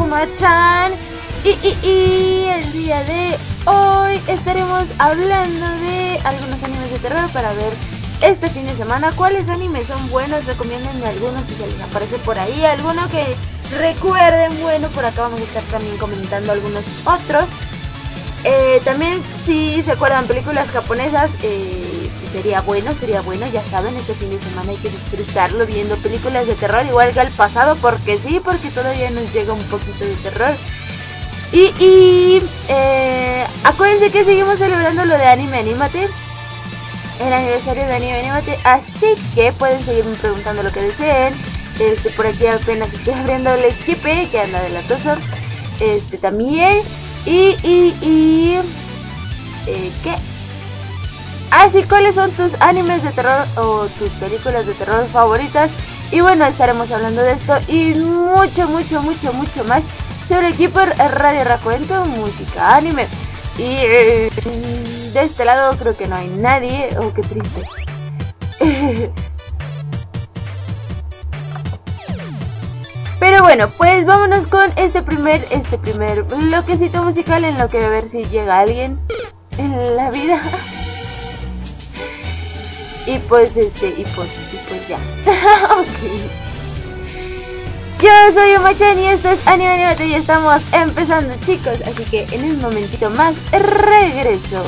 Uma-chan. Y el día de hoy estaremos hablando de algunos animes de terror para ver este fin de semana. ¿Cuáles animes son buenos? Recomiéndenme algunos si se les aparece por ahí alguno que recuerden. Bueno, por acá vamos a estar también comentando algunos otros. También si se acuerdan películas japonesas, sería bueno, ya saben, este fin de semana hay que disfrutarlo viendo películas de terror igual que al pasado, porque sí, porque todavía nos llega un poquito de terror. Y acuérdense que seguimos celebrando lo de Anime Anímate, el aniversario de Anime Anímate, así que pueden seguirme preguntando lo que deseen. Por aquí apenas estoy abriendo el Esquipe, que anda de latoso. También. ¿Qué? Así, ¿cuáles son tus animes de terror o tus películas de terror favoritas? Y bueno, estaremos hablando de esto y mucho más sobre aquí por Radio Racuento, música anime. Y de este lado creo que no hay nadie. Oh, qué triste. Pero bueno, pues vámonos con este primer bloquecito musical, en lo que a ver si llega alguien en la vida. Y pues ya. Okay. Yo soy Uma-chan y esto es Anime Anímate y estamos empezando, chicos, así que en un momentito más regreso.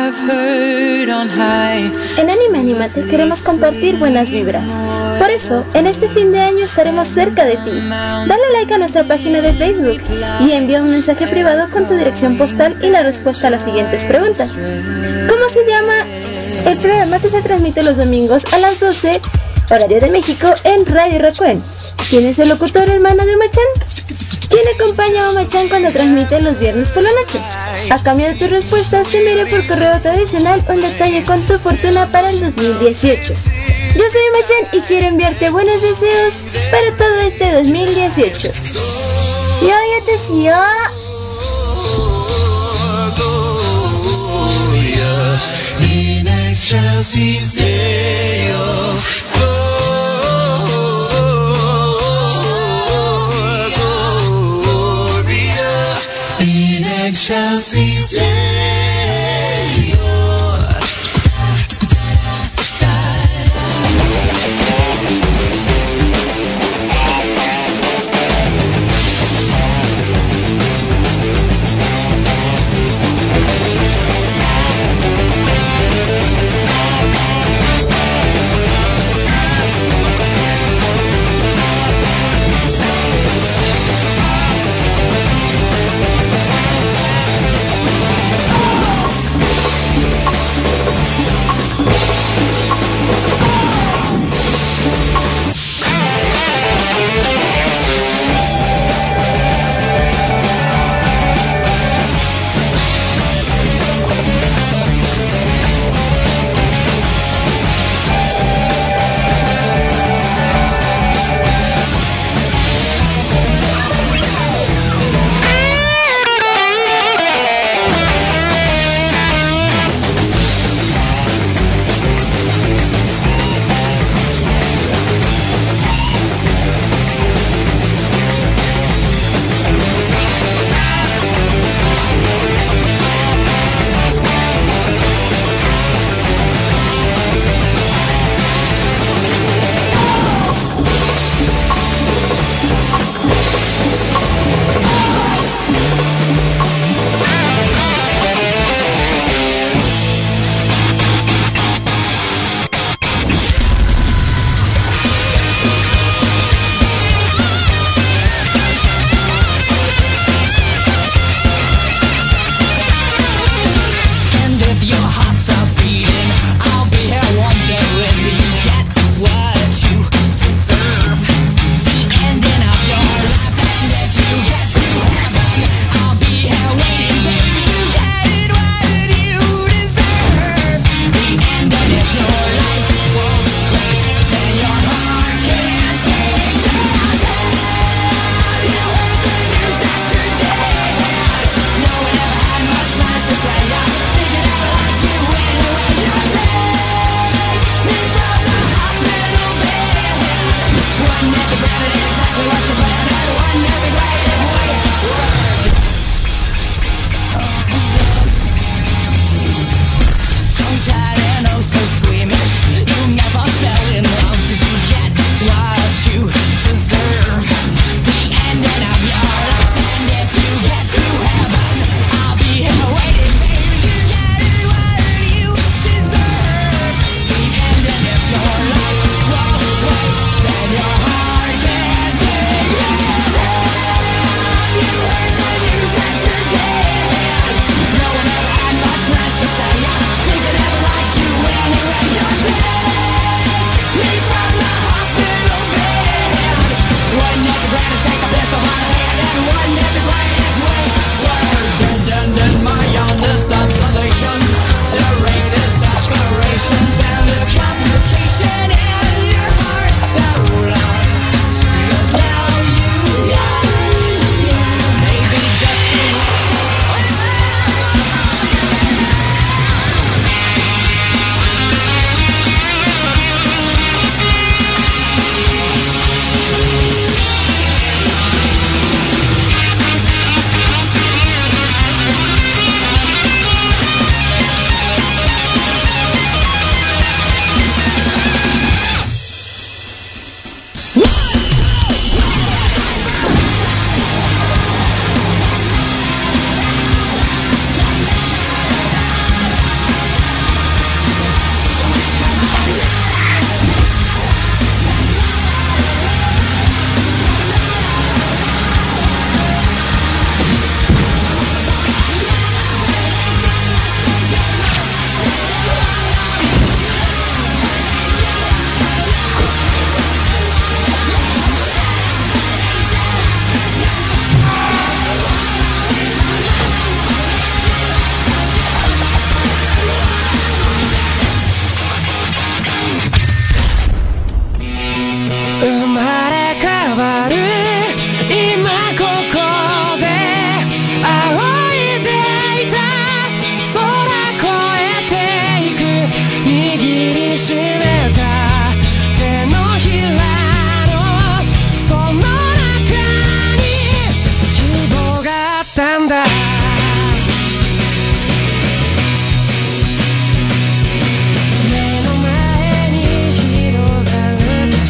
En Anime Anímate queremos compartir buenas vibras. Por eso, en este fin de año estaremos cerca de ti. Dale like a nuestra página de Facebook y envía un mensaje privado con tu dirección postal y la respuesta a las siguientes preguntas. ¿Cómo se llama el programa que se transmite los domingos a las 12, horario de México, en Radio Raccoon? ¿Quién es el locutor hermano de Omachan? ¿Quién acompaña a Omachan cuando transmite los viernes por la noche? A cambio de tus respuestas te enviaré por correo tradicional un detalle con tu fortuna para el 2018. Yo soy Omachan y quiero enviarte buenos deseos para todo este 2018. ¡Yo te sigo!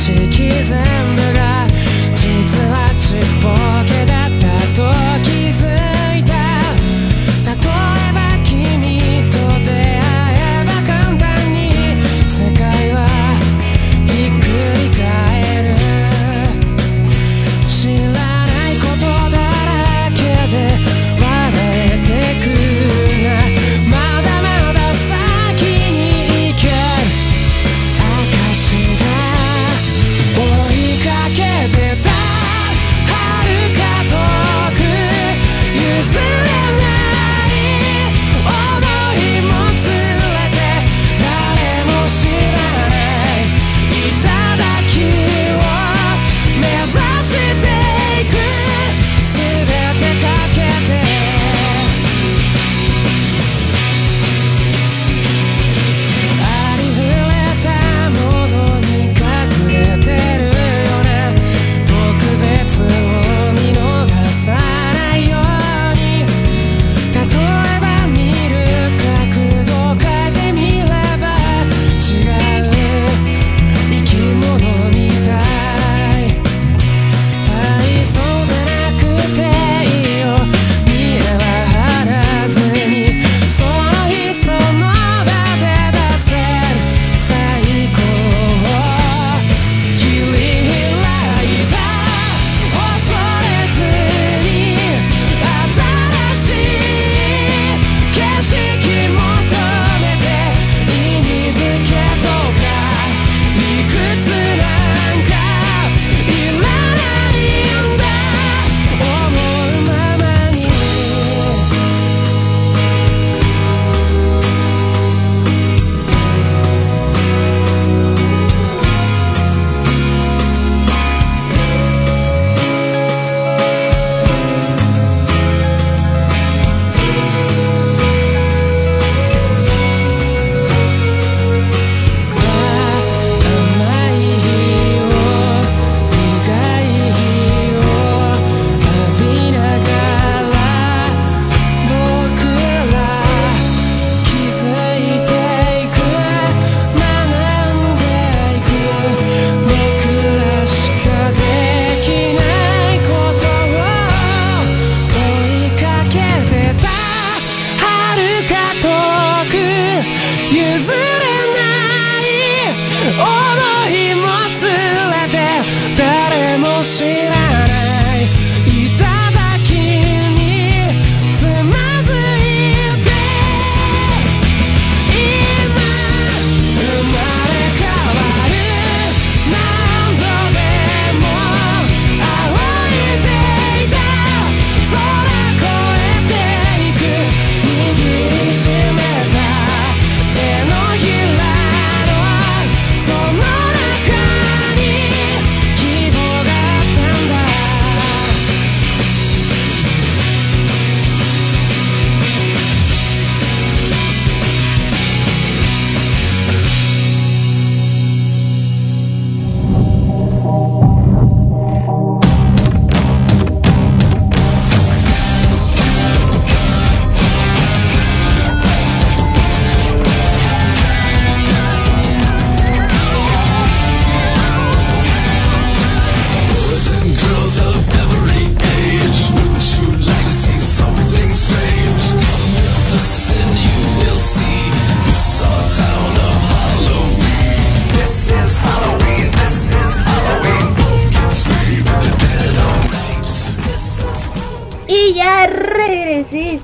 regresé.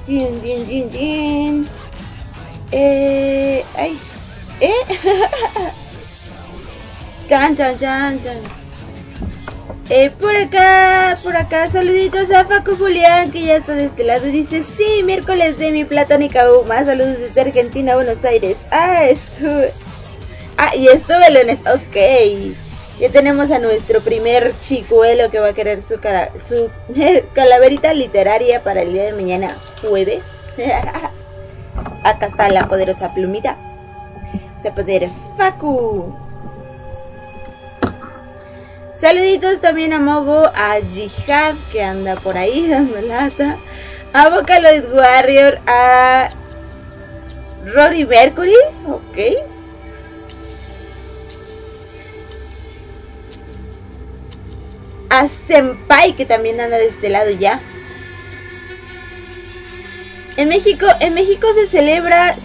Ay. Chan, chan, chan, chan. Por acá, saluditos a Facu Julián, que ya está de este lado. Dice, sí, miércoles de mi platónica Uma. Saludos desde Argentina, Buenos Aires. Y estuve el lunes. Ok. Ya tenemos a nuestro primer chicuelo que va a querer su calaverita literaria para el día de mañana, jueves. Acá está la poderosa plumita. Se poder Facu. Saluditos también a Mogo, a Jihad, que anda por ahí dando lata, a Vocaloid Warrior, a Rory Mercury, ok. a Senpai, que también anda de este lado ya. En México se celebra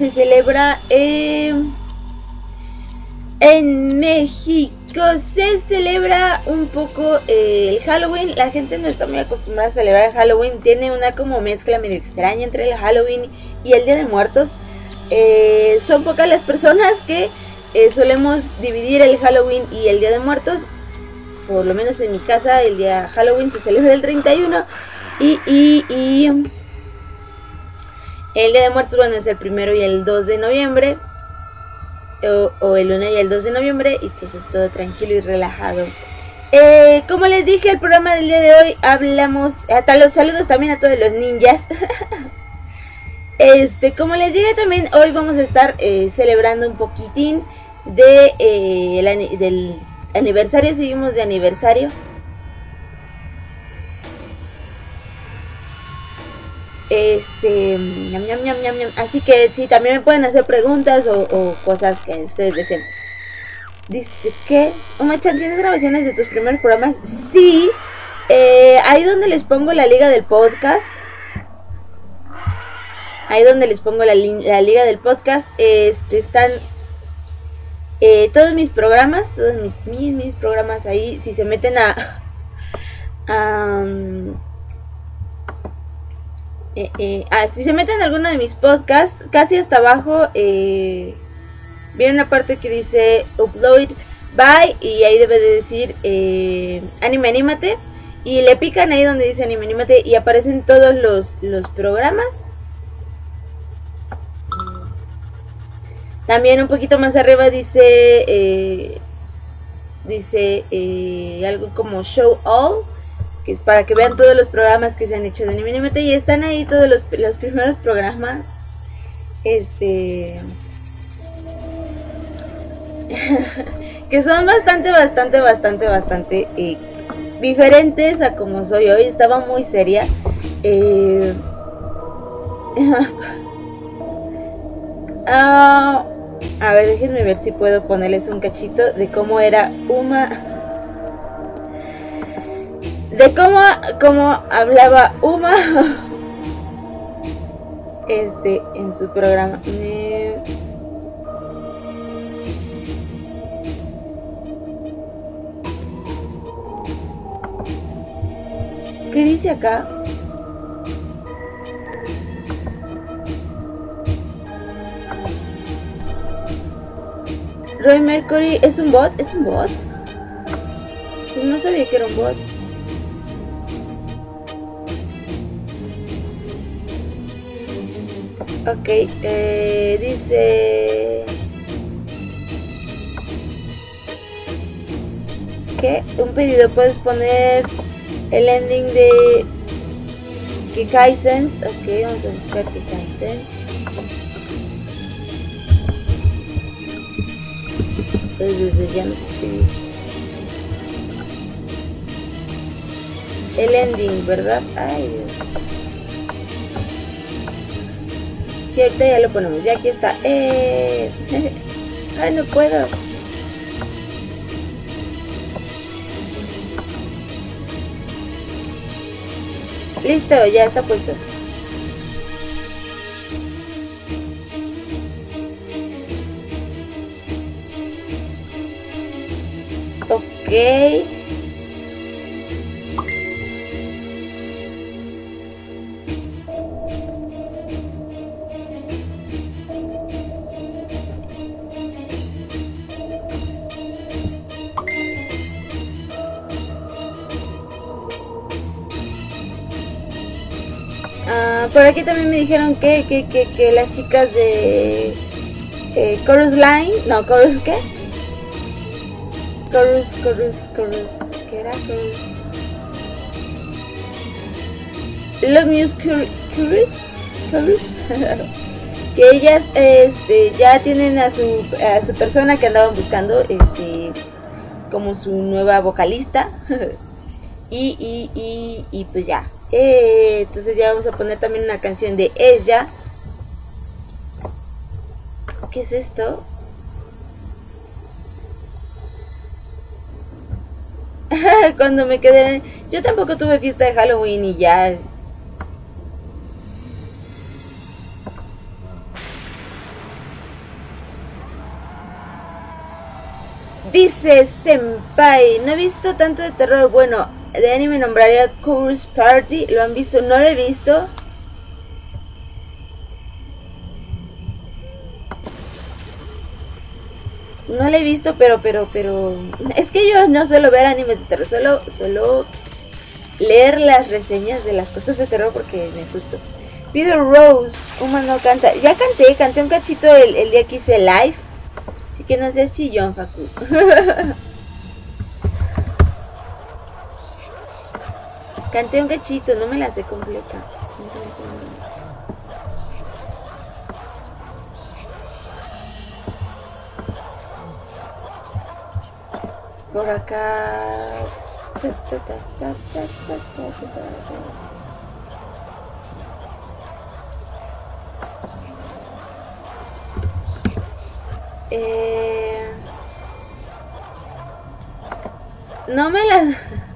un poco el Halloween. La gente no está muy acostumbrada a celebrar el Halloween. Tiene una como mezcla medio extraña entre el Halloween y el Día de Muertos. Son pocas las personas que solemos dividir el Halloween y el Día de Muertos. Por lo menos en mi casa el día Halloween se celebra el 31 y el Día de Muertos, bueno, es el 1 y el 2 de noviembre. O el 1 y el 2 de noviembre. Y entonces todo tranquilo y relajado. Como les dije, el programa del día de hoy hablamos, hasta los saludos también a todos los ninjas. Como les dije también, hoy vamos a estar celebrando un poquitín del aniversario. Seguimos de aniversario. Ñam, ñam, ñam, ñam, ñam. Así que sí, también me pueden hacer preguntas o cosas que ustedes deseen. Dice que Uma-chan, ¿tienes grabaciones de tus primeros programas? Sí, ahí donde les pongo la liga del podcast. Ahí donde les pongo la liga del podcast, están todos mis programas, todos mis programas ahí. Si se meten si se meten a alguno de mis podcasts, casi hasta abajo viene una parte que dice upload by, y ahí debe de decir anime anímate, y le pican ahí donde dice anime anímate y aparecen todos los programas. También un poquito más arriba dice algo como show all, que es para que vean todos los programas que se han hecho de Anime Anímate, y están ahí todos los primeros programas. Que son bastante diferentes a como soy hoy. Estaba muy seria. A ver, déjenme ver si puedo ponerles un cachito de cómo era Uma. De cómo hablaba Uma en su programa. ¿Qué dice acá? Roy Mercury es un bot, Pues no sabía que era un bot. Ok, dice que un pedido, puedes poner el ending de Kekai Sense. Ok, vamos a buscar Kekai Sense. Ya no sé escribir. El ending, ¿verdad? Ay, Dios. Sí, ahorita ya lo ponemos. Ya aquí está. Ay, no puedo. Listo, ya está puesto. Ok. Por aquí también me dijeron que las chicas de Chorus Line, no, Chorus, ¿qué? Chorus, ¿qué era? Love Muse Chorus. Que ellas ya tienen a su persona que andaban buscando, como su nueva vocalista. y pues ya. Entonces ya vamos a poner también una canción de ella. ¿Qué es esto? Cuando me quedé... Yo tampoco tuve fiesta de Halloween y ya... Dice Senpai, no he visto tanto de terror. Bueno, de anime nombraría Curse Party. ¿Lo han visto? No lo he visto. No lo he visto, pero... Es que yo no suelo ver animes de terror. Suelo leer las reseñas de las cosas de terror porque me asusto. Peter Rose, humano canta. Ya canté un cachito el día que hice live. Así que no seas chillón, Facu. Canté un cachito, no me la sé completa. Por acá. No me la...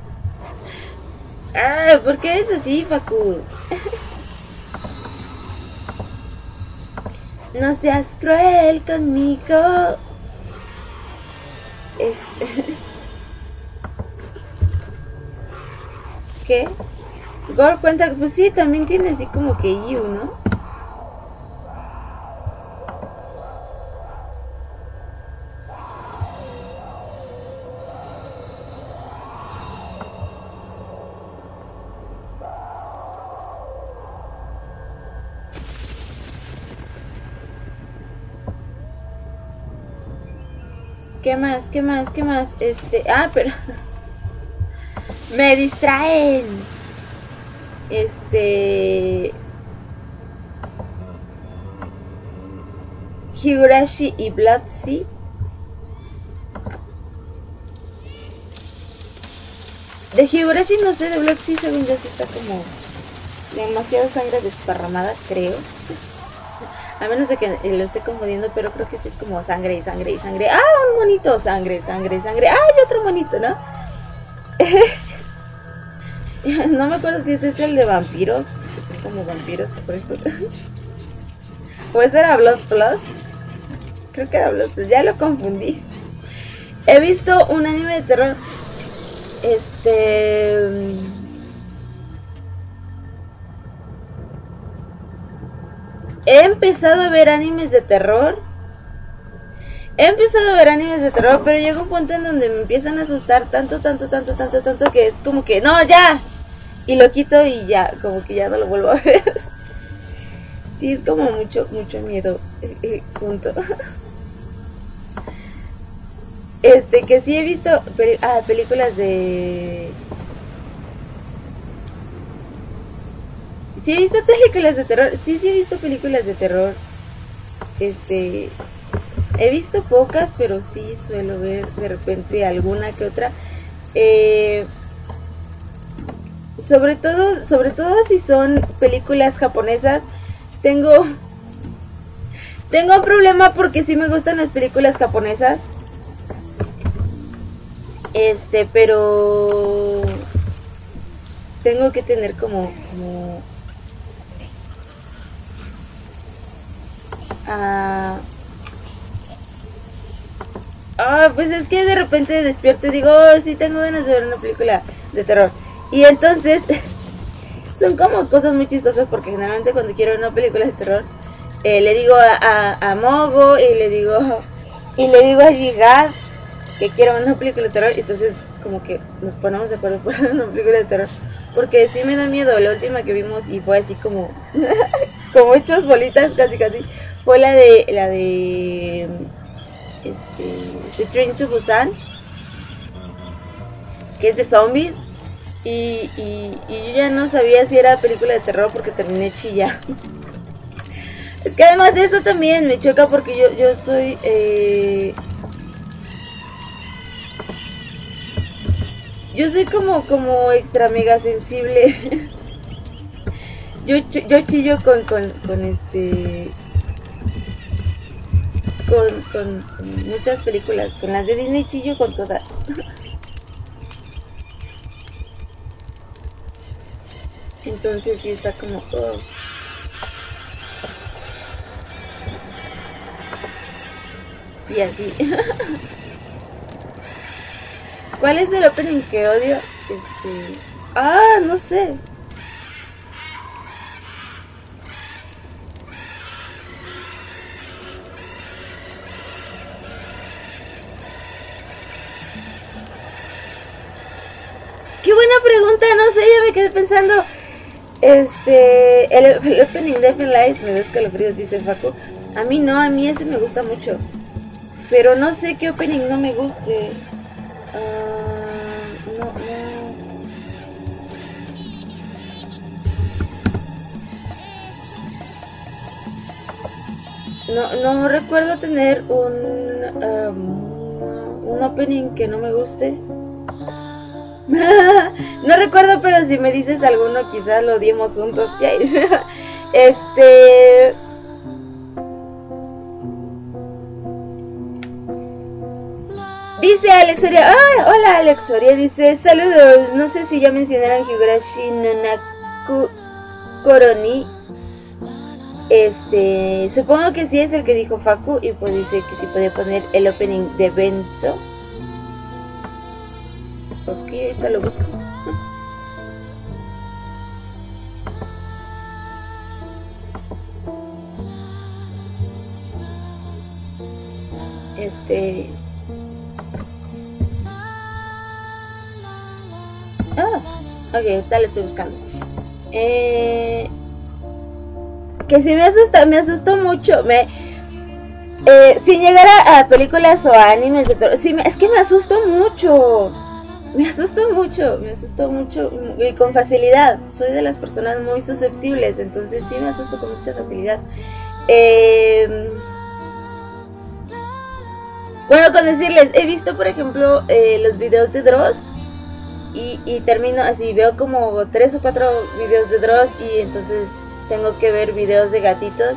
Ah, ¿por qué eres así, Facu? No seas cruel conmigo. ¿Qué? Gore cuenta, pues sí, también tiene así como que you, ¿no? ¿Qué más? Ah, pero... me distraen. Higurashi y Blood-Sea. De Higurashi no sé, de Blood-Sea según yo sí está como demasiado sangre desparramada, creo. A menos de que lo esté confundiendo, pero creo que sí es como sangre y sangre y sangre. ¡Ah, un monito! Sangre. ¡Ah, y otro monito, ¿no? No me acuerdo si ese es el de vampiros, que son como vampiros, por eso. ¿O ese era Blood Plus? Creo que era Blood Plus, ya lo confundí. He visto un anime de terror. He empezado a ver animes de terror. Pero llega un punto en donde me empiezan a asustar tanto que es como que no, ya. Y lo quito y ya, como que ya no lo vuelvo a ver. Sí, es como mucho miedo. Punto. Que sí he visto películas de... Sí he visto películas de terror. Sí he visto películas de terror. He visto pocas, pero sí suelo ver de repente alguna que otra. Sobre todo si son películas japonesas. Tengo un problema porque sí me gustan las películas japonesas. Pero tengo que tener como pues es que de repente despierto y digo, oh, sí tengo ganas de ver una película de terror. Y entonces son como cosas muy chistosas porque generalmente cuando quiero ver una película de terror le digo a Mogo y le digo a Jihad que quiero ver una película de terror, y entonces como que nos ponemos de acuerdo por una película de terror porque sí me da miedo. La última que vimos y fue así como como hechos bolitas casi fue la de The Train to Busan, que es de zombies, y yo ya no sabía si era película de terror porque terminé chillando. Es que además eso también me choca porque yo soy como extra mega sensible. yo chillo con muchas películas. Con las de Disney chillo con todas. Entonces sí está como... oh. Y así. ¿Cuál es el opening que odio? No sé. Qué buena pregunta, no sé, ya me quedé pensando. El opening de F Light me da escalofríos, dice Facu. A mí no, a mí ese me gusta mucho. Pero no sé qué opening no me guste. No recuerdo tener un opening que no me guste. No recuerdo, pero si me dices alguno, quizás lo odiemos juntos. Dice Alex Soria. Hola Alex Soria. Dice: saludos. No sé si ya mencionaron Higurashi no Naku Koroni. Supongo que sí es el que dijo Facu. Y pues dice que si puede poner el opening de Bento. Ok, ahorita lo busco. Ok, ahorita lo estoy buscando. Que si me asustó mucho. Sin llegar a películas o a animes de terror, sí, es que me asustó mucho. Me asustó mucho y con facilidad. Soy de las personas muy susceptibles, entonces sí me asusto con mucha facilidad. Bueno, con decirles, he visto por ejemplo los videos de Dross y termino así, veo como 3 o 4 videos de Dross y entonces tengo que ver videos de gatitos.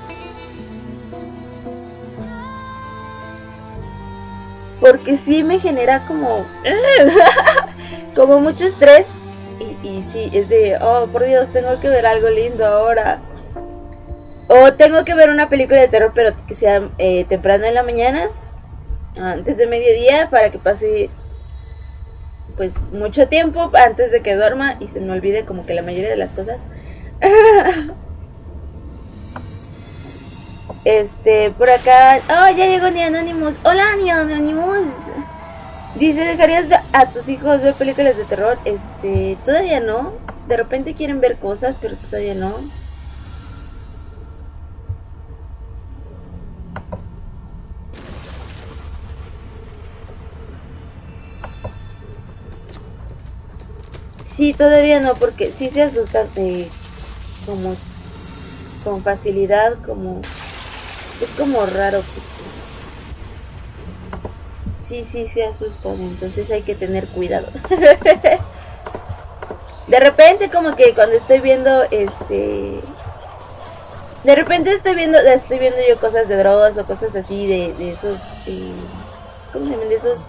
Porque sí me genera como como mucho estrés y sí, es de, oh por Dios, tengo que ver algo lindo ahora. O tengo que ver una película de terror pero que sea temprano en la mañana, antes de mediodía, para que pase pues mucho tiempo antes de que duerma y se me olvide como que la mayoría de las cosas. Por acá, ya llegó Ni Anonymous. Hola Ni Anonymous. Dice: ¿dejarías a tus hijos ver películas de terror? Todavía no. De repente quieren ver cosas, pero todavía no. Sí, todavía no, porque sí se asustan como con facilidad, como es como raro. Sí, se asustan, entonces hay que tener cuidado. De repente como que cuando estoy viendo de repente estoy viendo yo cosas de drogas o cosas así de esos ¿cómo se llaman? De esos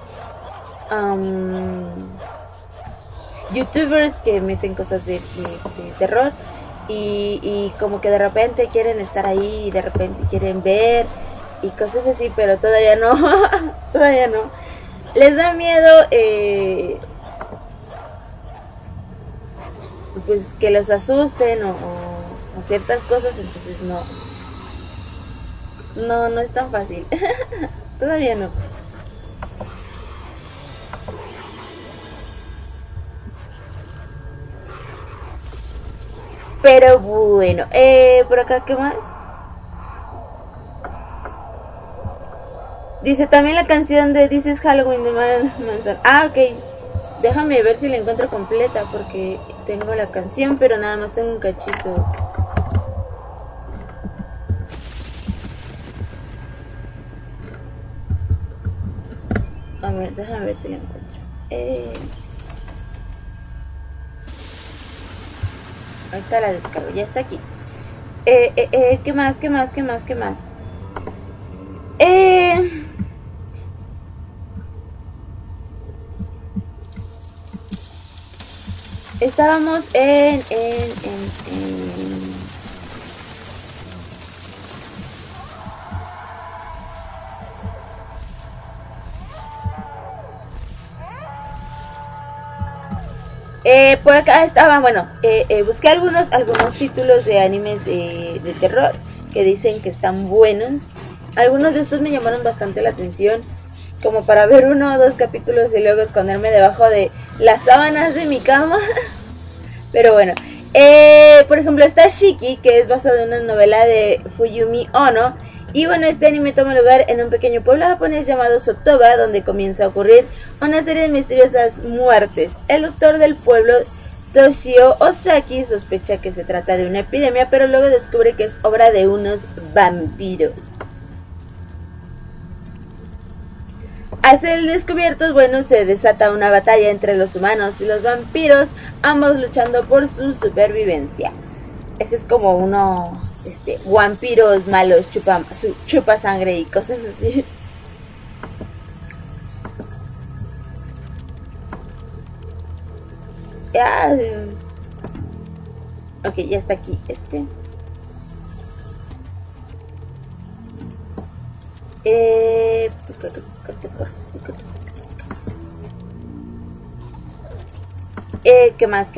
youtubers que meten cosas de terror y como que de repente quieren estar ahí y de repente quieren ver y cosas así, pero todavía no. Todavía no. Les da miedo pues que los asusten o ciertas cosas, entonces no es tan fácil. Todavía no. Pero bueno, por acá, ¿qué más? Dice también la canción de This is Halloween de Marilyn Manson. Ok. Déjame ver si la encuentro completa porque tengo la canción, pero nada más tengo un cachito. A ver, déjame ver si la encuentro. Ahorita la descargo, ya está aquí. ¿Qué más? Estábamos en por acá estaban, bueno, busqué algunos títulos de animes de terror que dicen que están buenos. Algunos de estos me llamaron bastante la atención, como para ver 1 o 2 capítulos y luego esconderme debajo de las sábanas de mi cama. Pero bueno, por ejemplo está Shiki, que es basado en una novela de Fuyumi Ono. Y bueno, este anime toma lugar en un pequeño pueblo japonés llamado Sotoba, donde comienza a ocurrir una serie de misteriosas muertes. El doctor del pueblo, Toshio Ozaki, sospecha que se trata de una epidemia, pero luego descubre que es obra de unos vampiros. Al ser descubiertos, bueno, se desata una batalla entre los humanos y los vampiros, ambos luchando por su supervivencia. Este es como uno, vampiros malos, chupa sangre y cosas así. Ok, ya está aquí ¿qué más?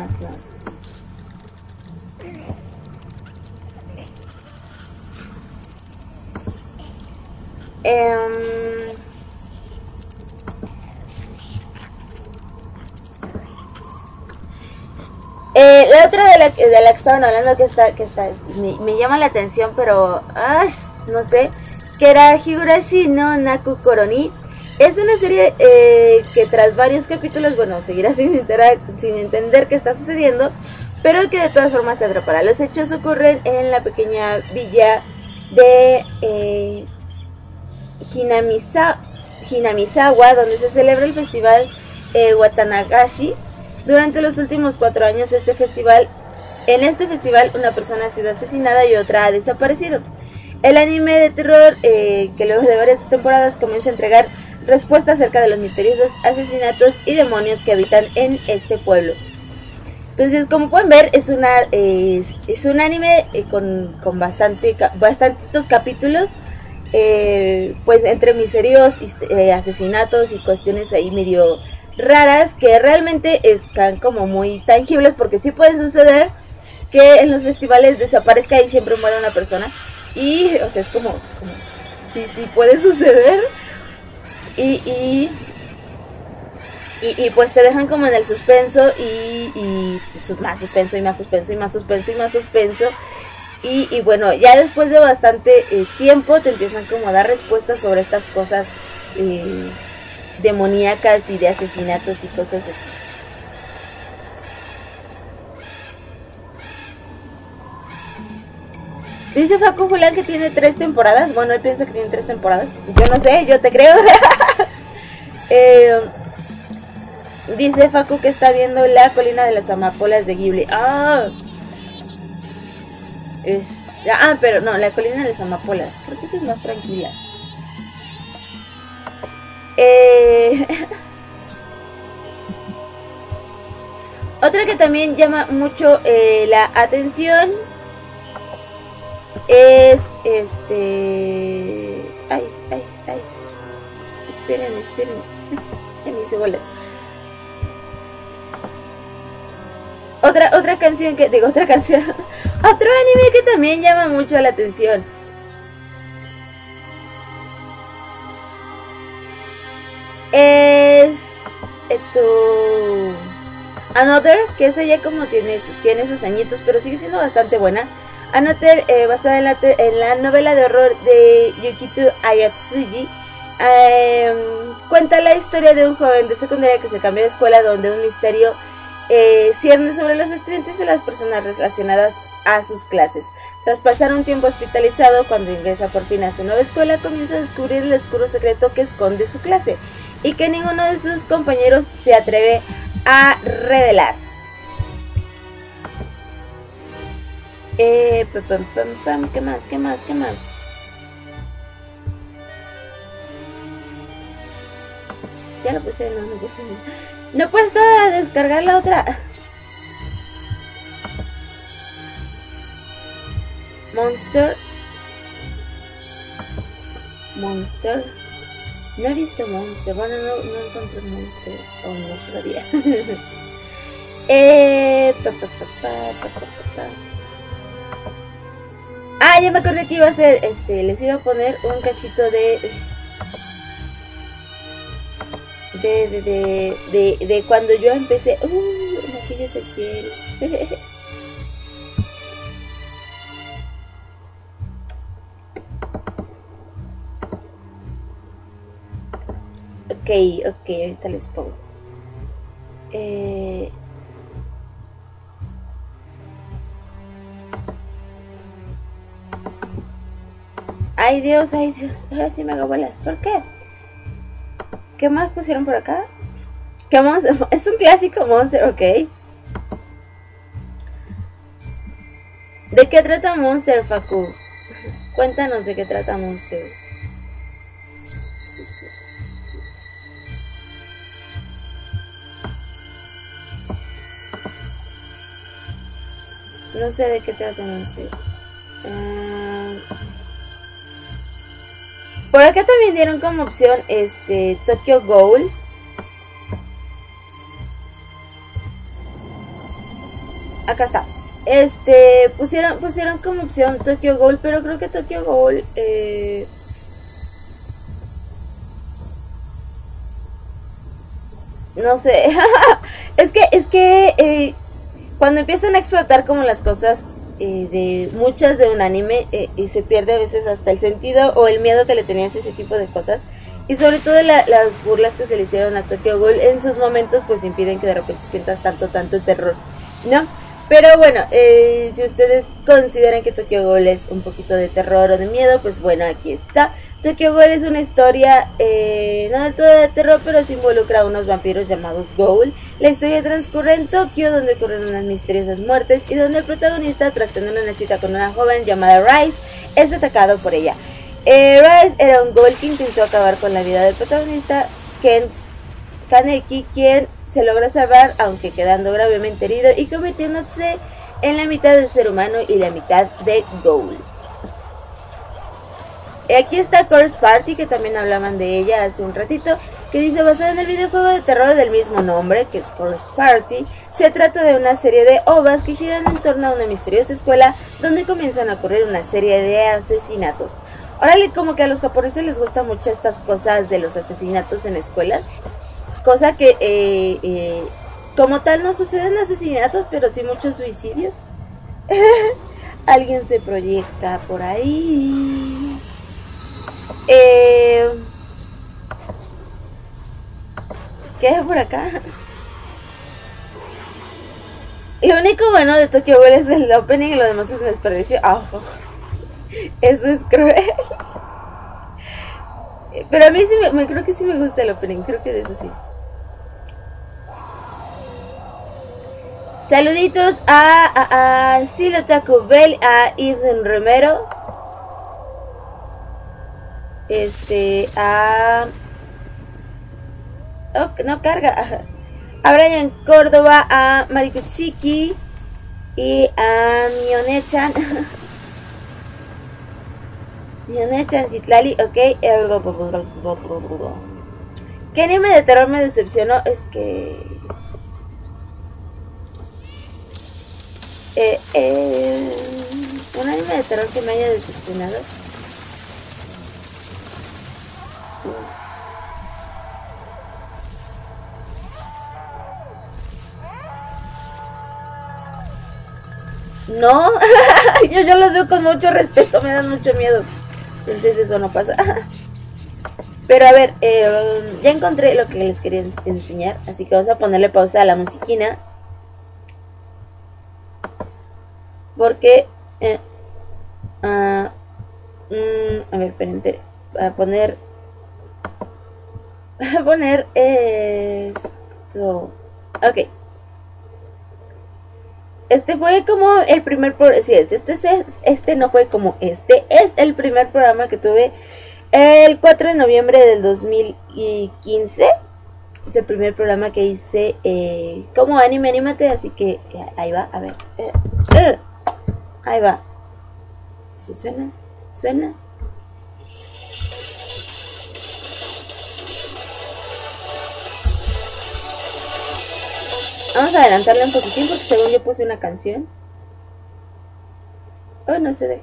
La otra de la que estaban hablando que me llama la atención, pero no sé, que era Higurashi no Naku Koroni. Es una serie que tras varios capítulos, bueno, seguirá sin entender qué está sucediendo, pero que de todas formas te atrapará. Los hechos ocurren en la pequeña villa de Hinamizawa, donde se celebra el festival Watanagashi. Durante los últimos 4 años en este festival una persona ha sido asesinada y otra ha desaparecido. El anime de terror, que luego de varias temporadas comienza a entregar respuestas acerca de los misteriosos asesinatos y demonios que habitan en este pueblo. Entonces, como pueden ver, es un anime con bastantitos capítulos, pues entre misterios, asesinatos y cuestiones ahí medio raras que realmente están como muy tangibles, porque sí puede suceder que en los festivales desaparezca y siempre muera una persona, y o sea, es como sí puede suceder, y pues te dejan como en el suspenso y más suspenso y más suspenso y más suspenso y más suspenso, y bueno, ya después de bastante tiempo te empiezan como a dar respuestas sobre estas cosas demoníacas y de asesinatos y cosas así. Dice Facu Julián que tiene 3 temporadas. Bueno, él piensa que tiene 3 temporadas. Yo no sé, yo te creo. Dice Facu que está viendo La colina de las amapolas de Ghibli. Pero no, La colina de las amapolas. Creo que esa es más tranquila. Otra que también llama mucho la atención es ay, esperen ya me hice bolas. Otra canción otro anime que también llama mucho la atención es Another, que esa ya como tiene sus añitos, pero sigue siendo bastante buena. Another, basada en la novela de horror de Yukito Ayatsuji, cuenta la historia de un joven de secundaria que se cambió de escuela, donde un misterio cierne sobre los estudiantes y las personas relacionadas a sus clases. Tras pasar un tiempo hospitalizado, cuando ingresa por fin a su nueva escuela, comienza a descubrir el oscuro secreto que esconde su clase y que ninguno de sus compañeros se atreve a revelar. ¿Qué más? Ya lo puse, no puse. No he puesto a descargar la otra. Monster. No he visto Monster. Bueno, no encontré Monster. Oh, no todavía. Ah, ya me acordé que iba a hacer, les iba a poner un cachito de cuando yo empecé, en aquellos ayeres. Ok, ahorita les pongo. Ay Dios, ahora sí me hago bolas. ¿Por qué? ¿Qué más pusieron por acá? ¿Qué Monster? Es un clásico Monster, ok. ¿De qué trata Monster, Facu? Cuéntanos de qué trata Monster. No sé de qué trata Monster. Por acá también dieron como opción Tokyo Ghoul. Acá está. Pusieron como opción Tokyo Ghoul, pero creo que Tokyo Ghoul no sé. es que cuando empiezan a explotar como las cosas de muchas de un anime y se pierde a veces hasta el sentido o el miedo que le tenías a ese tipo de cosas, y sobre todo las burlas que se le hicieron a Tokyo Ghoul en sus momentos pues impiden que de repente sientas tanto terror, ¿no? Pero bueno, si ustedes consideran que Tokyo Ghoul es un poquito de terror o de miedo, pues bueno, aquí está. Tokyo Ghoul es una historia no del todo de terror, pero se involucra a unos vampiros llamados Ghoul. La historia transcurre en Tokio, donde ocurren unas misteriosas muertes y donde el protagonista, tras tener una cita con una joven llamada Rice, es atacado por ella. Rice era un Ghoul que intentó acabar con la vida del protagonista, Kaneki, quien se logra salvar, aunque quedando gravemente herido y convirtiéndose en la mitad de ser humano y la mitad de Ghoul. Aquí está Chorus Party, que también hablaban de ella hace un ratito, que dice: basado en el videojuego de terror del mismo nombre, que es Chorus Party, se trata de una serie de ovas que giran en torno a una misteriosa escuela donde comienzan a ocurrir una serie de asesinatos. Órale, como que a los japoneses les gustan mucho estas cosas de los asesinatos en escuelas. Cosa que como tal no suceden asesinatos, pero sí muchos suicidios. Alguien se proyecta por ahí. ¿Qué es por acá? Lo único bueno de Tokyo Ghoul es el opening y lo demás es un desperdicio. Oh, eso es cruel. Pero a mí sí creo que sí me gusta el opening, creo que de eso sí. Saluditos a Silo Taco Bell, a Ibn Romero, no carga, a Brian Córdoba, a Marikutsiki y a Mionechan. Mionechan Citlali, ok. ¿Qué anime de terror me decepcionó? Es que un anime de terror que me haya decepcionado. No, yo los veo con mucho respeto, me dan mucho miedo. Entonces eso no pasa. Pero a ver, ya encontré lo que les quería enseñar, así que vamos a ponerle pausa a la musiquina. Porque a ver, esperen. Voy a poner esto. Ok. Este fue como el primer programa. Sí, este no fue como este. Es el primer programa que tuve el 4 de noviembre del 2015. Es el primer programa que hice como anímate. Así que ahí va, a ver. Ahí va. Si suena, suena. Vamos a adelantarle un poquitín porque según yo puse una canción. Oh, no se deja.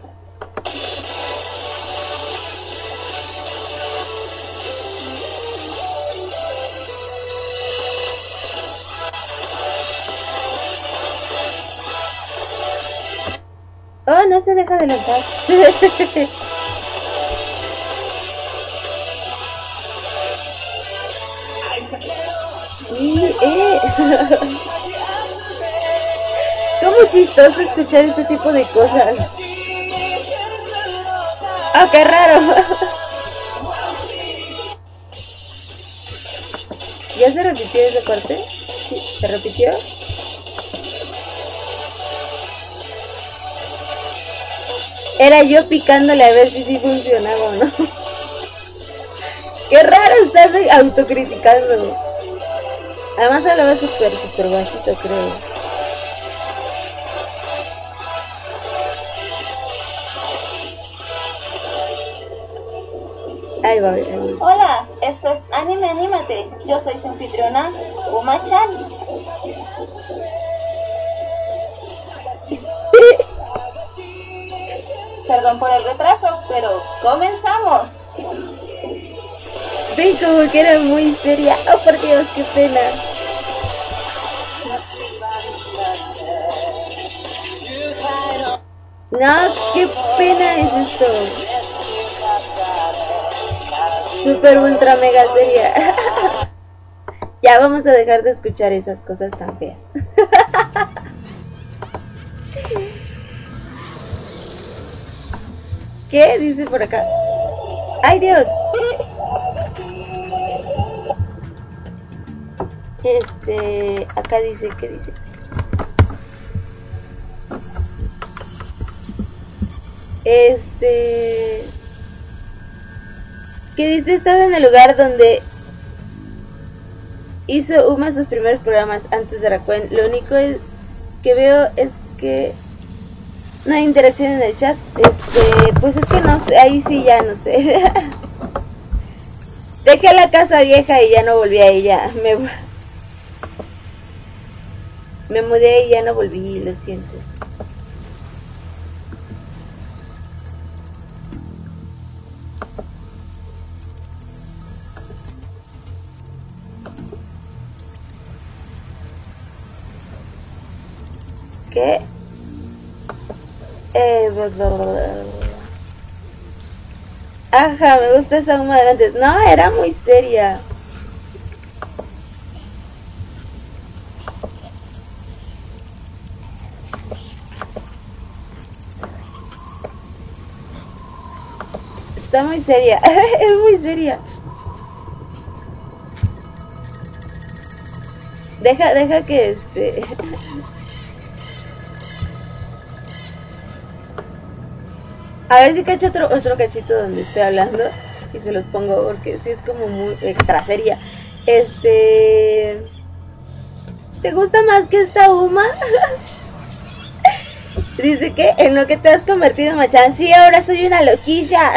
Oh, no se deja adelantar. Sí, Como chistoso escuchar este tipo de cosas. ¡Ah, qué raro! ¿Ya se repitió esa parte? Sí, ¿se repitió? Era yo picándole a ver si sí funcionaba o no. ¡Qué raro estarme autocriticando! Además hablaba súper bajito, creo. Ahí va, ahí va. Hola, esto es Anime Anímate. Yo soy su anfitriona, Uma-chan. Perdón por el retraso, pero comenzamos. Ven como que era muy seria. Oh, por Dios, qué pena. No, qué pena es esto. Super ultra mega seria. Ya vamos a dejar de escuchar esas cosas tan feas. ¿Qué dice por acá? ¡Ay, Dios! Acá dice, ¿qué dice? Que dice, estaba en el lugar donde hizo Uma sus primeros programas antes de Rakuen. Lo único que veo es que no hay interacción en el chat. Pues es que no sé, ahí sí ya no sé. Dejé la casa vieja y ya no volví a ella. Me mudé y ya no volví, lo siento. ¿Qué? Ajá, me gusta esa Uma de antes. No, era muy seria. Está muy seria. Es muy seria. Deja que A ver si cacho otro cachito donde estoy hablando y se los pongo porque sí es como muy extra seria. ¿Te gusta más que esta Uma? Dice que en lo que te has convertido, Machan. Sí, ahora soy una loquilla.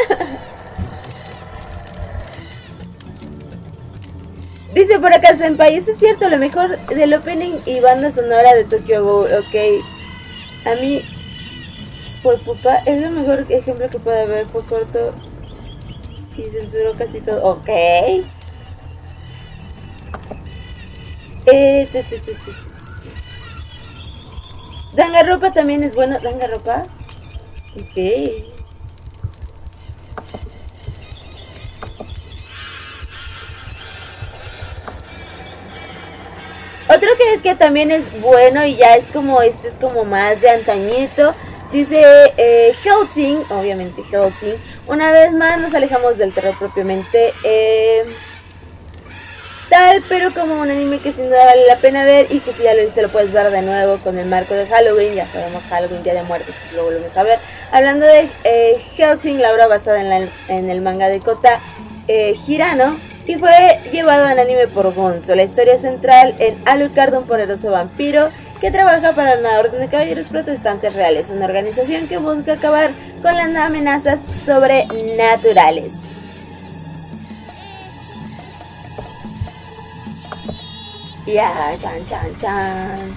Dice por acá Senpai, eso es cierto, lo mejor del opening y banda sonora de Tokyo Ghoul. Ok, a mí fue pupa, es el mejor ejemplo que puede haber. Fue corto y censuró casi todo. Ok. Danganronpa también es bueno. Danganronpa. Ok. Otro que también es bueno y ya es como, es como más de antañito. Dice Hellsing, obviamente Hellsing. Una vez más nos alejamos del terror propiamente tal, pero como un anime que sin duda vale la pena ver y que si ya lo viste lo puedes ver de nuevo con el marco de Halloween. Ya sabemos Halloween, Día de Muertos, pues lo volvemos a ver. Hablando de Hellsing, la obra basada en el manga de Kota Hirano, y fue llevado al anime por Gonzo. La historia central en Alucard, un poderoso vampiro que trabaja para una orden de caballeros protestantes reales, una organización que busca acabar con las amenazas sobrenaturales. Ya, chan, chan, chan.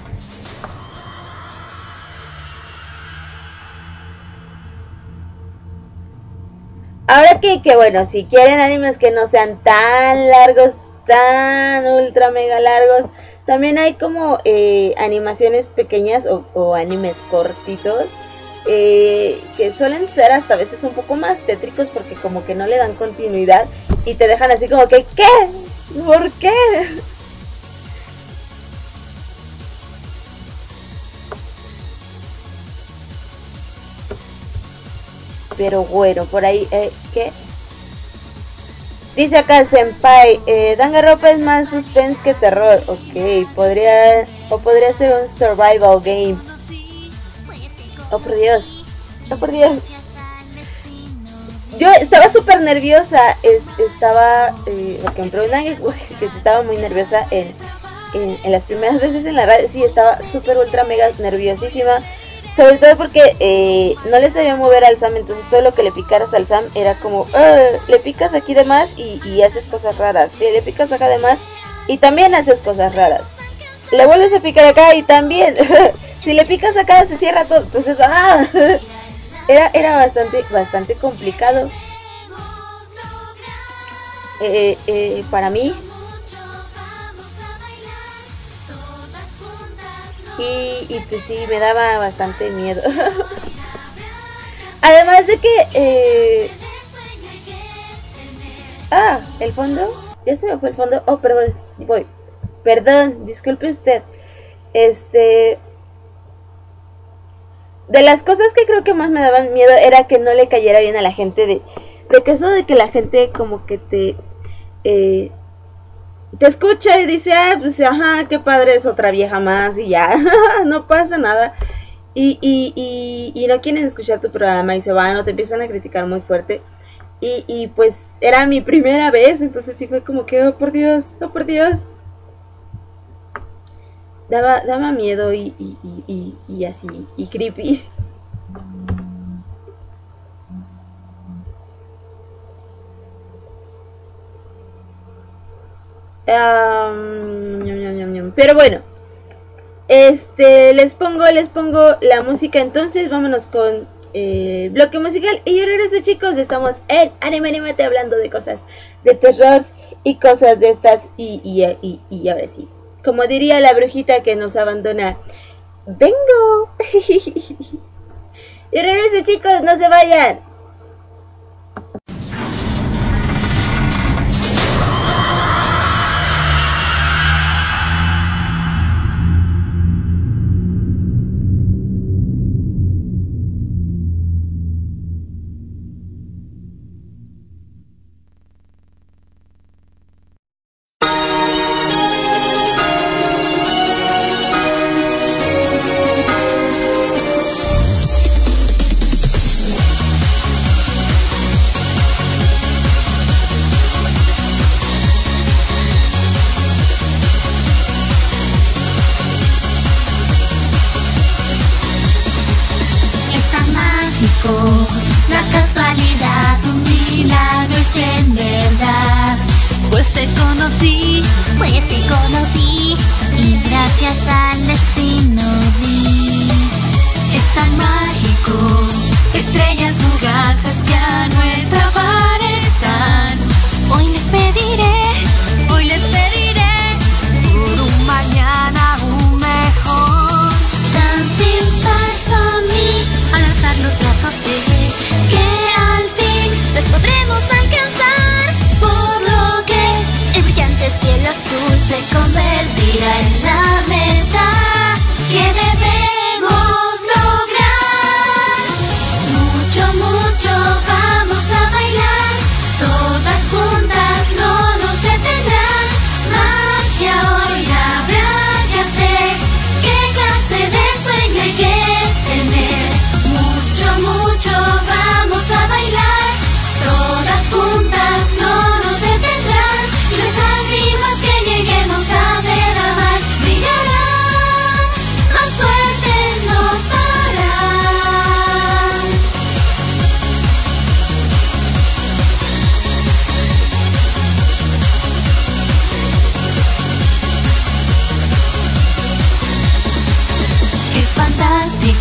Ahora que bueno, si quieren animes que no sean tan largos, tan ultra mega largos, también hay como animaciones pequeñas o animes cortitos que suelen ser hasta a veces un poco más tétricos porque como que no le dan continuidad y te dejan así como que ¿qué? ¿Por qué? Pero bueno, por ahí, ¿qué? Dice acá Senpai, Danganronpa es más suspense que terror. Ok, podría ser un survival game. Oh por Dios, oh por Dios. Yo estaba súper nerviosa, estaba, porque entró una que estaba muy nerviosa en las primeras veces en la radio. Sí, estaba súper ultra mega nerviosísima. Sobre todo porque no le sabía mover al Sam, entonces todo lo que le picaras al Sam era como, le picas aquí de más y haces cosas raras. Le picas acá de más y también haces cosas raras. Le vuelves a picar acá y también. Si le picas acá se cierra todo. Entonces, era bastante complicado para mí. Y pues sí, me daba bastante miedo. Además de que el fondo, ya se me fue el fondo. Oh, perdón, disculpe usted. De las cosas que creo que más me daban miedo era que no le cayera bien a la gente, de que eso de que la gente como que te escucha y dice, pues ajá, qué padre, es otra vieja más y ya, no pasa nada. Y no quieren escuchar tu programa y se van o te empiezan a criticar muy fuerte. Y pues era mi primera vez, entonces sí fue como que, oh por Dios. Daba miedo y así, y creepy. Pero bueno, les pongo la música. Entonces vámonos con bloque musical y yo regreso, chicos. Estamos en Anime Animate hablando de cosas de terror y cosas de estas y ahora sí, como diría la brujita que nos abandona, vengo. Y regreso, chicos, no se vayan. La casualidad, un milagro es en verdad. Pues te conocí y gracias al destino vi. Es tan mágico, estrellas fugaces que a nuestra par están. Hoy les pediré por un mañana aún mejor. Dancing stars on me, al alzar los brazos sé que al fin les podremos alcanzar, por lo que el brillante cielo azul se convierte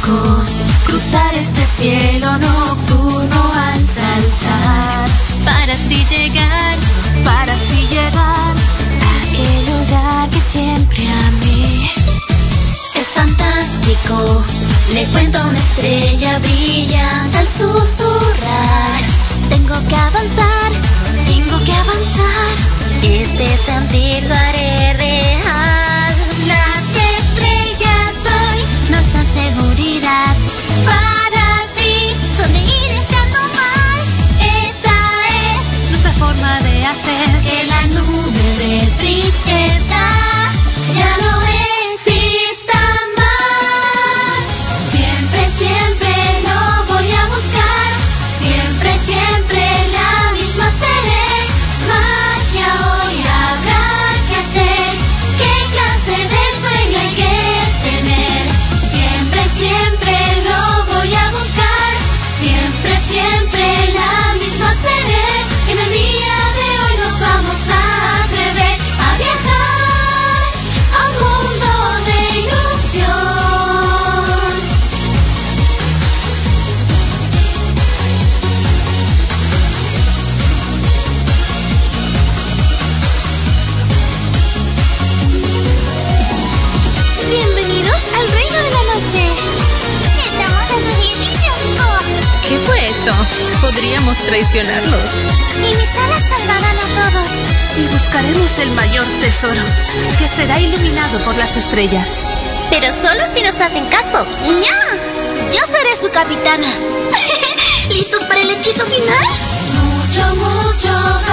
fantástico cruzar este cielo nocturno al saltar, para así llegar a aquel lugar que siempre amé. Es fantástico, le cuento a una estrella brillante al susurrar. Tengo que avanzar, este sentir lo haré real. Las estrellas hoy nos dan seguridad para así sonreír estando mal. Esa es nuestra forma de hacer que la nube de tristeza ya no exista más. Siempre, siempre lo voy a buscar. Siempre, siempre la misma seré. Magia hoy habrá que hacer. ¿Qué clase de sueño hay que tener? Siempre, siempre lo voy a buscar. Siempre, siempre la misma seré. En el día de hoy nos vamos a atrever a viajar a un mundo de ilusión. Bienvenidos al reino de la noche. Estamos a su servicio, amigo. ¿Qué fue eso? Podríamos traicionarlos. Y mis alas salvarán a todos. Y buscaremos el mayor tesoro, que será iluminado por las estrellas. Pero solo si nos hacen caso. ¡Ya! Yo seré su capitana. ¿Listos para el hechizo final? Mucho, mucho